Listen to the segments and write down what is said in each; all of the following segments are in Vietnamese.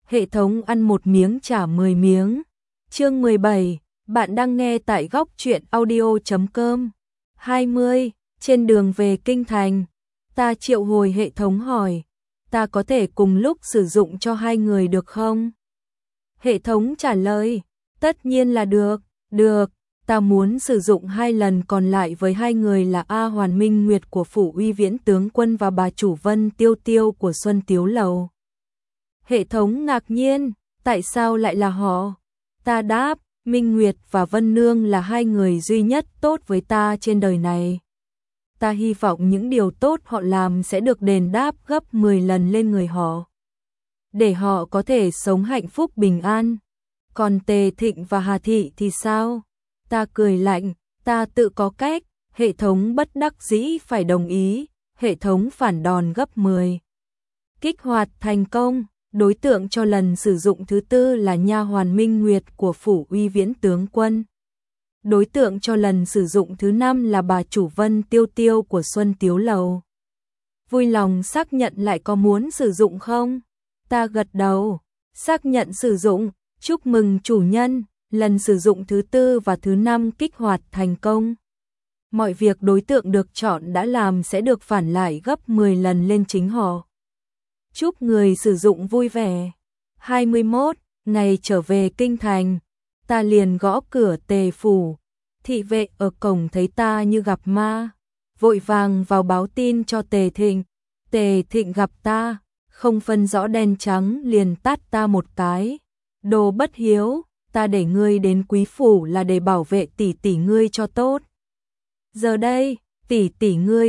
Hệ thống ăn một miếng trả 10 miếng. Chương 17, bạn đang nghe tại góc truyện audio.com. 20, trên đường về Kinh Thành, ta triệu hồi hệ thống hỏi, ta có thể cùng lúc sử dụng cho hai người được không? Hệ thống trả lời, tất nhiên là được, ta muốn sử dụng 2 lần còn lại với hai người là A Hoàn Minh Nguyệt của Phủ Uy Viễn tướng quân và bà chủ Vân Tiêu Tiêu của Xuân Tiếu Lầu. Hệ thống ngạc nhiên, tại sao lại là họ? Ta đáp, Minh Nguyệt và Vân Nương là hai người duy nhất tốt với ta trên đời này. Ta hy vọng những điều tốt họ làm sẽ được đền đáp gấp 10 lần lên người họ, để họ có thể sống hạnh phúc bình an. Còn Tề Thịnh và Hà Thị thì sao? Ta cười lạnh, ta tự có cách. Hệ thống bất đắc dĩ phải đồng ý. Hệ thống phản đòn gấp 10. Kích hoạt thành công. Đối tượng cho lần sử dụng thứ tư là nha hoàn Minh Nguyệt của Phủ Uy Viễn tướng quân. Đối tượng cho lần sử dụng thứ 5 là bà chủ Vân Tiêu Tiêu của Xuân Tiếu Lầu. Vui lòng xác nhận lại có muốn sử dụng không? Ta gật đầu, xác nhận sử dụng. Chúc mừng chủ nhân, lần sử dụng thứ 4 và thứ 5 kích hoạt thành công. Mọi việc đối tượng được chọn đã làm sẽ được phản lại gấp 10 lần lên chính họ. Chúc người sử dụng vui vẻ. 21, ngày trở về Kinh Thành, ta liền gõ cửa Tề phủ. Thị vệ ở cổng thấy ta như gặp ma, vội vàng vào báo tin cho Tề Thịnh. Tề Thịnh gặp ta, không phân rõ đen trắng liền tát ta một cái. Đồ bất hiếu, ta để ngươi đến quý phủ là để bảo vệ tỷ tỷ ngươi cho tốt. Giờ đây, tỷ tỷ ngươi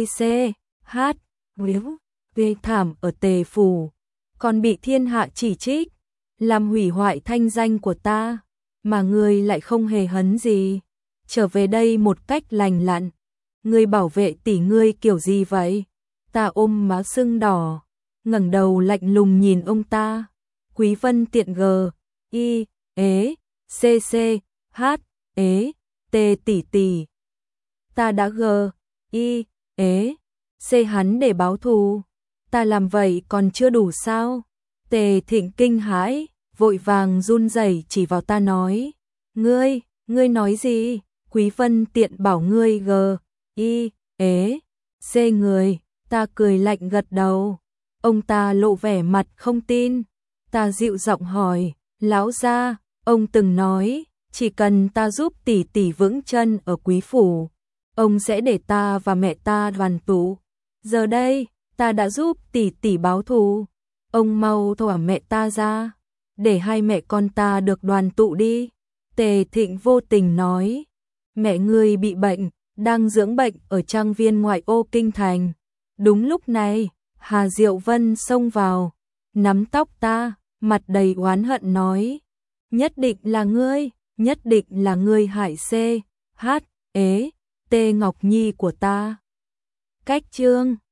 ghê thảm ở Tề phủ, còn bị thiên hạ chỉ trích, làm hủy hoại thanh danh của ta, mà ngươi lại không hề hấn gì, trở về đây một cách lành lặn. Ngươi bảo vệ tỷ ngươi kiểu gì vậy? Ta ôm má sưng đỏ, ngẩng đầu lạnh lùng nhìn ông ta. Quý Vân tiện T tỷ. Ta đã hắn để báo thù. Ta làm vậy còn chưa đủ sao? Tề Thịnh kinh hãi, vội vàng run rẩy chỉ vào ta nói, ngươi nói gì? Quý Vân tiện bảo ngươi người. Ta cười lạnh gật đầu. Ông ta lộ vẻ mặt không tin. Ta dịu giọng hỏi, lão gia, ông từng nói, chỉ cần ta giúp tỷ tỷ vững chân ở quý phủ, ông sẽ để ta và mẹ ta đoàn tụ. Giờ đây, ta đã giúp tỷ tỷ báo thù. Ông mau thả mẹ ta ra, để hai mẹ con ta được đoàn tụ đi. Tề Thịnh vô tình nói, mẹ ngươi bị bệnh, đang dưỡng bệnh ở trang viên ngoại ô Kinh Thành. Đúng lúc này, Hà Diệu Vân xông vào, nắm tóc ta, mặt đầy oán hận nói, nhất định là ngươi hại T Ngọc Nhi của ta. Cách chương